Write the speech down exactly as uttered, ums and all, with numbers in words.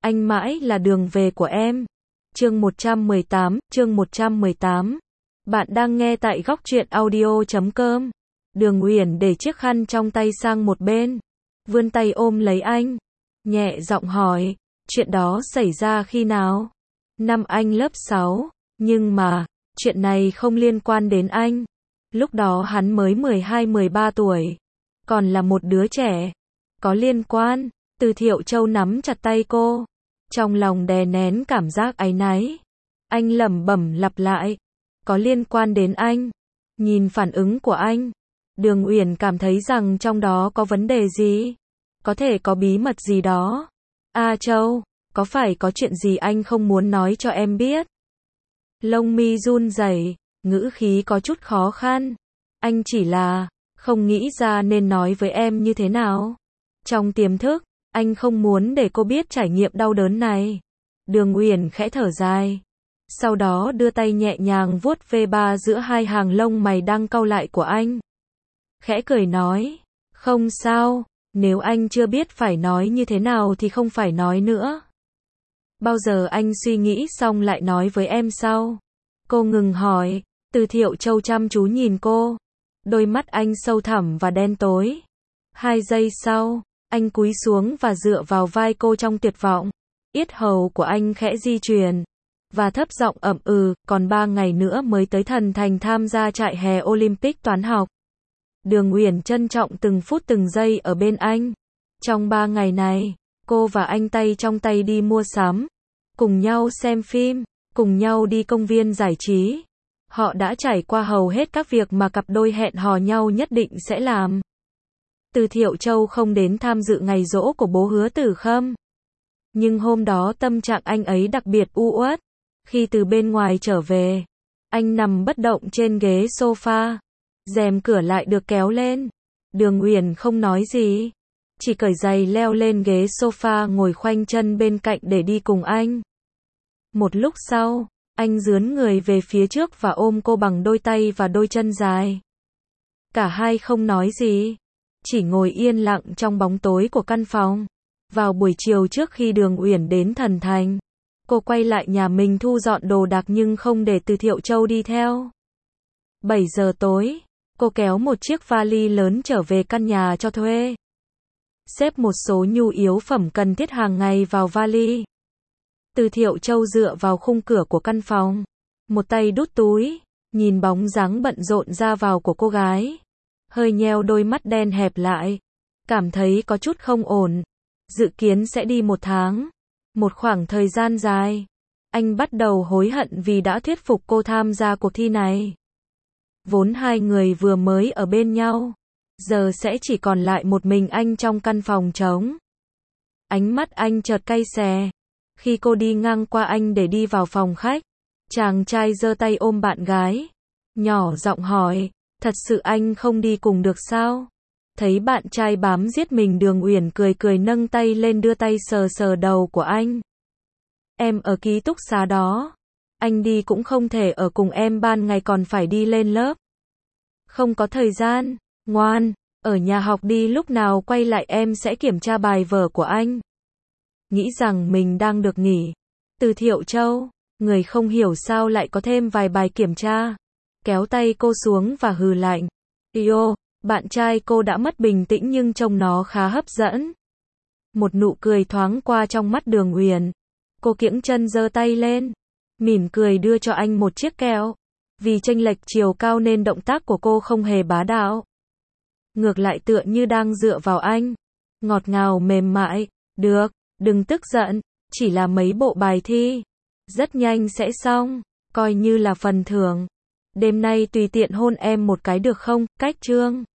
anh mãi là đường về của em. Chương một trăm mười tám, chương một trăm mười tám. Bạn đang nghe tại góc truyện audio chấm com. Đường Uyển để chiếc khăn trong tay sang một bên, vươn tay ôm lấy anh, nhẹ giọng hỏi, chuyện đó xảy ra khi nào? Năm anh lớp sáu, nhưng mà, chuyện này không liên quan đến anh. Lúc đó hắn mới mười hai mười ba tuổi, còn là một đứa trẻ. Có liên quan. Từ Thiệu Châu nắm chặt tay cô, trong lòng đè nén cảm giác áy náy. Anh lẩm bẩm lặp lại, có liên quan đến anh. Nhìn phản ứng của anh, Đường Uyển cảm thấy rằng trong đó có vấn đề gì, có thể có bí mật gì đó. A Châu, có phải có chuyện gì anh không muốn nói cho em biết? Lông mi run rẩy, ngữ khí có chút khó khăn. Anh chỉ là không nghĩ ra nên nói với em như thế nào. Trong tiềm thức, anh không muốn để cô biết trải nghiệm đau đớn này. Đường Uyển khẽ thở dài, sau đó đưa tay nhẹ nhàng vuốt ve ba giữa hai hàng lông mày đang cau lại của anh. Khẽ cười nói, không sao, nếu anh chưa biết phải nói như thế nào thì không phải nói nữa. Bao giờ anh suy nghĩ xong lại nói với em sau? Cô ngừng hỏi. Từ Thiệu Châu chăm chú nhìn cô, đôi mắt anh sâu thẳm và đen tối. Hai giây sau, anh cúi xuống và dựa vào vai cô trong tuyệt vọng. Yết hầu của anh khẽ di chuyển, và thấp giọng ậm ừ, còn ba ngày nữa mới tới Thần Thành tham gia trại hè Olympic toán học. Đường Uyển trân trọng từng phút từng giây ở bên anh. Trong ba ngày này, cô và anh tay trong tay đi mua sắm, cùng nhau xem phim, cùng nhau đi công viên giải trí. Họ đã trải qua hầu hết các việc mà cặp đôi hẹn hò nhau nhất định sẽ làm. Từ Thiệu Châu không đến tham dự ngày giỗ của bố Hứa Tử Khâm. Nhưng hôm đó tâm trạng anh ấy đặc biệt u uất. Khi từ bên ngoài trở về, anh nằm bất động trên ghế sofa. Rèm cửa lại được kéo lên. Đường Uyển không nói gì, chỉ cởi giày leo lên ghế sofa ngồi khoanh chân bên cạnh để đi cùng anh. Một lúc sau, anh dướn người về phía trước và ôm cô bằng đôi tay và đôi chân dài. Cả hai không nói gì, chỉ ngồi yên lặng trong bóng tối của căn phòng. Vào buổi chiều trước khi Đường Uyển đến Thần Thành, cô quay lại nhà mình thu dọn đồ đạc nhưng không để Từ Thiệu Châu đi theo. bảy giờ tối, cô kéo một chiếc vali lớn trở về căn nhà cho thuê. Xếp một số nhu yếu phẩm cần thiết hàng ngày vào vali. Từ Thiệu Châu dựa vào khung cửa của căn phòng, một tay đút túi, nhìn bóng dáng bận rộn ra vào của cô gái. Hơi nheo đôi mắt đen hẹp lại, cảm thấy có chút không ổn. Dự kiến sẽ đi một tháng, một khoảng thời gian dài. Anh bắt đầu hối hận vì đã thuyết phục cô tham gia cuộc thi này. Vốn hai người vừa mới ở bên nhau, giờ sẽ chỉ còn lại một mình anh trong căn phòng trống. Ánh mắt anh chợt cay xè khi cô đi ngang qua anh để đi vào phòng khách. Chàng trai giơ tay ôm bạn gái, nhỏ giọng hỏi, thật sự anh không đi cùng được sao? Thấy bạn trai bám giết mình, Đường Uyển cười cười nâng tay lên đưa tay sờ sờ đầu của anh. Em ở ký túc xá đó, anh đi cũng không thể ở cùng em, ban ngày còn phải đi lên lớp. Không có thời gian, ngoan, ở nhà học đi, lúc nào quay lại em sẽ kiểm tra bài vở của anh. Nghĩ rằng mình đang được nghỉ, Từ Thiệu Châu, người không hiểu sao lại có thêm vài bài kiểm tra, kéo tay cô xuống và hừ lạnh. Yo, bạn trai cô đã mất bình tĩnh nhưng trông nó khá hấp dẫn. Một nụ cười thoáng qua trong mắt Đường Uyển. Cô kiễng chân giơ tay lên, mỉm cười đưa cho anh một chiếc kẹo. Vì chênh lệch chiều cao nên động tác của cô không hề bá đạo, ngược lại tựa như đang dựa vào anh, ngọt ngào mềm mại. Được, đừng tức giận, chỉ là mấy bộ bài thi, rất nhanh sẽ xong, coi như là phần thưởng. Đêm nay tùy tiện hôn em một cái được không? Cách chương